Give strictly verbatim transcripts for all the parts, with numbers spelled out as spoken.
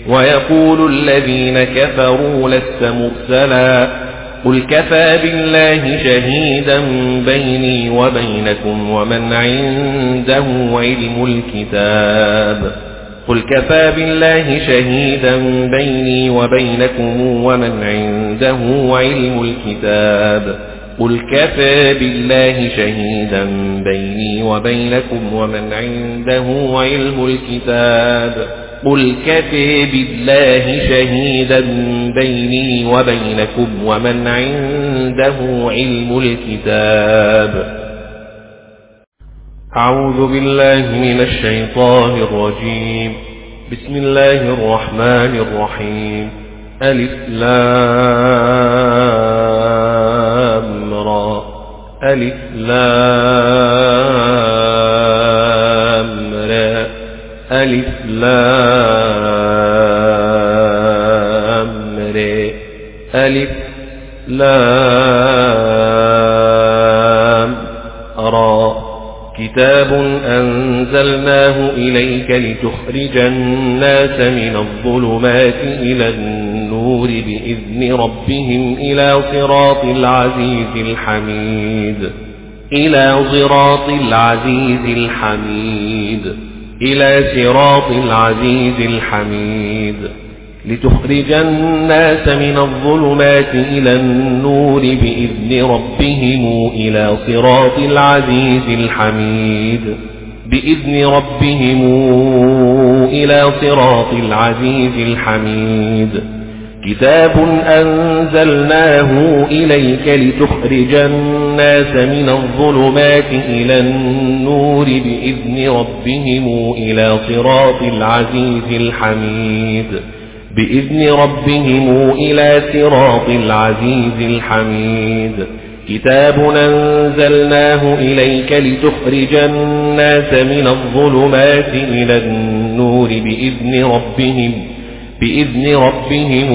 ويقول الذين كفروا لست مرسلا قل كفى بالله شهيدا بيني وبينكم ومن عنده علم الكتاب قل كفى بالله شهيدا بيني وبينكم ومن عنده علم الكتاب قل كفى بالله شهيدا بيني وبينكم ومن عنده علم الكتاب قل كفى بالله شهيدا بيني وبينكم ومن عنده علم الكتاب. أعوذ بالله من الشيطان الرجيم. بسم الله الرحمن الرحيم. ألف لام را ألف لام را ألف لام را ألف لام را كتاب أنزلناه إليك لتخرج الناس من الظلمات إلى النور بإذن ربهم إلى صراط العزيز الحميد إلى صراط العزيز الحميد إلى صراط العزيز الحميد لتخرج الناس من الظلمات إلى النور بإذن ربهم إلى صراط العزيز الحميد بإذن ربهم إلى صراط العزيز الحميد كتاب أنزلناه إليك لتخرج الناس من الظلمات إلى النور بإذن ربهم إلى صراط العزيز الحميد بإذن ربهم إلى صراط العزيز الحميد كتاب أنزلناه إليك لتخرج الناس من الظلمات إلى النور بإذن ربهم بإذن ربهم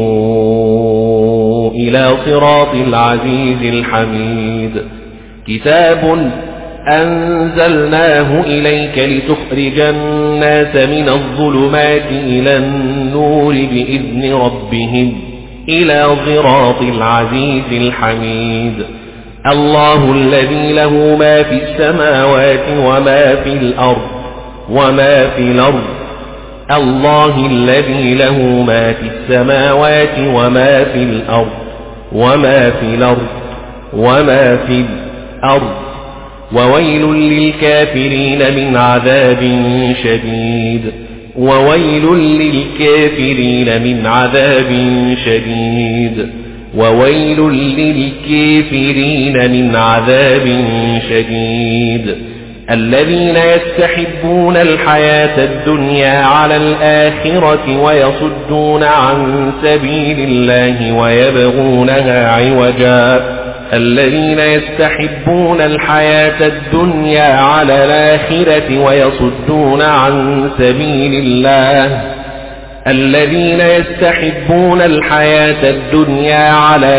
إلى صراط العزيز الحميد كتاب أنزلناه إليك لتخرج الناس من الظلمات إلى النور بإذن ربهم إلى صراط العزيز الحميد الله الذي له ما في السماوات وما في الأرض وما في الأرض الله الذي له ما في السماوات وما في الأرض وما في الأرض وما في الأرض وويل للكافرين من عذاب شديد وويل للكافرين من عذاب شديد وويل للكافرين من عذاب شديد الذين يستحبون الحياة الدنيا على الآخرة ويصدون عن سبيل الله ويبغونها عوجا الذين يستحبون الحياة الدنيا على الآخرة ويصدون عن سبيل الله الذين يستحبون الحياة الدنيا على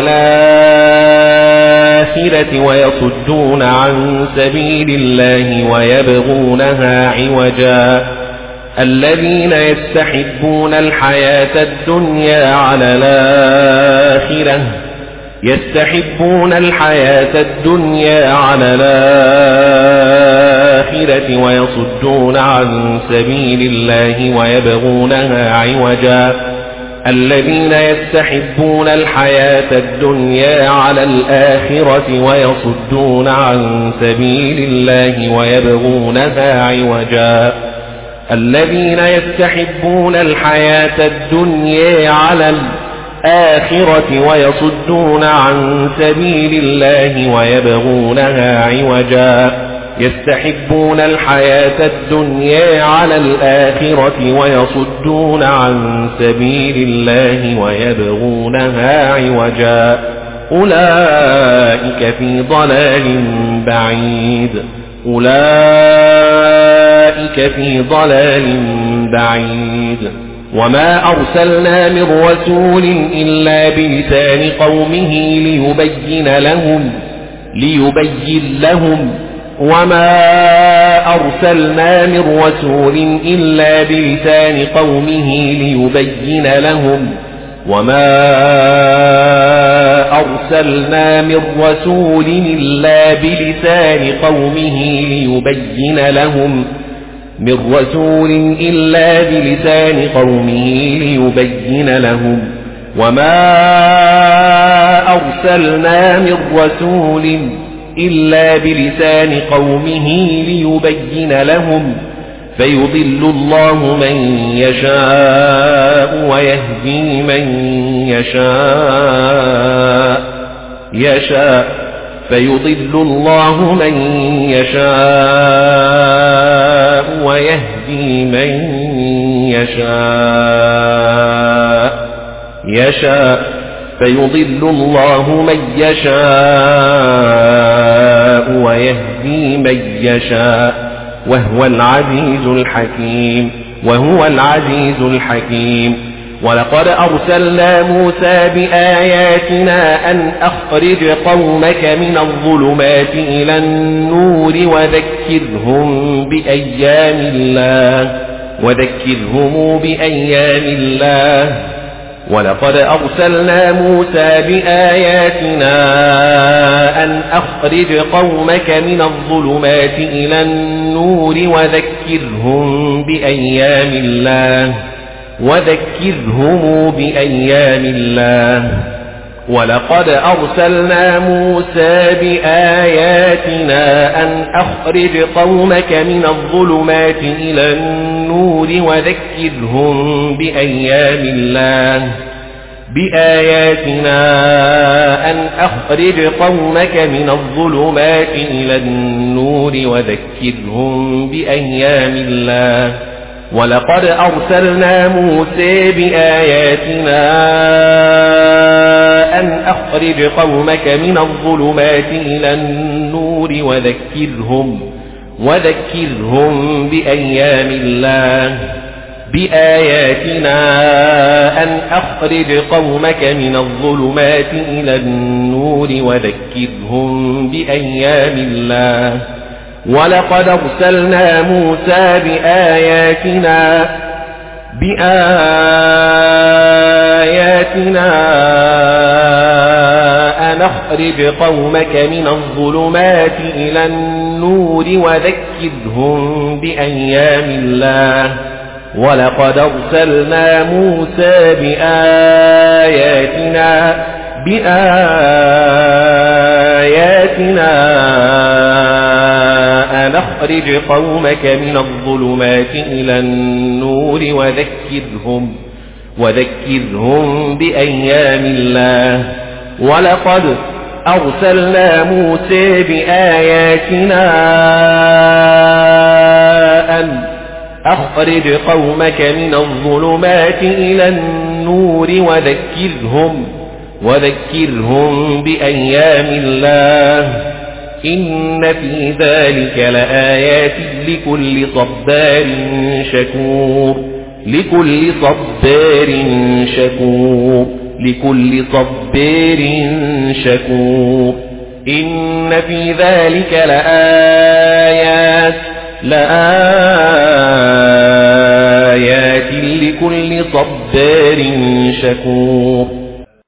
الآخرة ويصدون عن سبيل الله ويبغونها عوجا الذين يستحبون الحياة الدنيا على الآخرة يستحبون الحياة الدنيا على الآخرة ويصدون عن سبيل الله ويبغونها عوجا الذين يستحبون الحياة الدنيا على الآخرة ويصدون عن سبيل الله ويبغونها عوجا الذين يستحبون الحياة الدنيا على الآخرة ويصدون عن سبيل الله ويبغونها عوجا يستحبون الحياة الدنيا على الآخرة ويصدون عن سبيل الله ويبغونها عوجا أولئك في ضلال بعيد أولئك في ضلال بعيد وما أرسلنا من رسول إلا بلسان قومه ليبين لهم ليبين لهم وما أرسلنا من رسول إلا بلسان قومه ليبين لهم وما أرسلنا من رسول إلا بلسان قومه ليبين لهم من رسول إلا بلسان قومه ليبين لهم وما أرسلنا من رسول إلا بلسان قومه ليبين لهم فيضل الله من يشاء ويهدي من يشاء يشاء فيضل الله من يشاء ويهدي من يشاء يشاء فيضل الله من يشاء ويهدي من يشاء وهو العزيز الحكيم وهو العزيز الحكيم ولقد أرسلنا موسى بآياتنا أن أخرج قومك من الظلمات إلى النور وذكرهم بأيام الله وذكرهم بأيام الله ولقد أرسلنا موسى بآياتنا أن أخرج قومك من الظلمات إلى النور وذكرهم بأيام الله وذكرهم بأيام الله ولقد أرسلنا موسى بآياتنا أن أخرج قومك من الظلمات إلى النور وذكرهم بأيام الله بآياتنا أن أخرج قومك من الظلمات إلى النور وذكرهم بأيام الله ولقد أرسلنا موسى بآياتنا أن أخرج قومك من الظلمات إلى النور وذكرهم وذكرهم بأيام الله بآياتنا أن أخرج قومك من الظلمات إلى النور وذكرهم بأيام الله ولقد أرسلنا موسى بآياتنا بآياتنا أن أخرج قومك من الظلمات إلى النور وذكرهم بأيام الله ولقد أرسلنا موسى بآياتنا بآياتنا أن أخرج قومك من الظلمات إلى النور وذكرهم وذكرهم بأيام الله ولقد أرسلنا موسى بآياتنا أن أخرج قومك من الظلمات إلى النور وذكرهم وذكرهم بأيام الله إن في ذلك لآيات لكل صبار شكور لكل صبار شكور لكل صبار شكور إن في ذلك لآيات لآيات لكل صبار شكور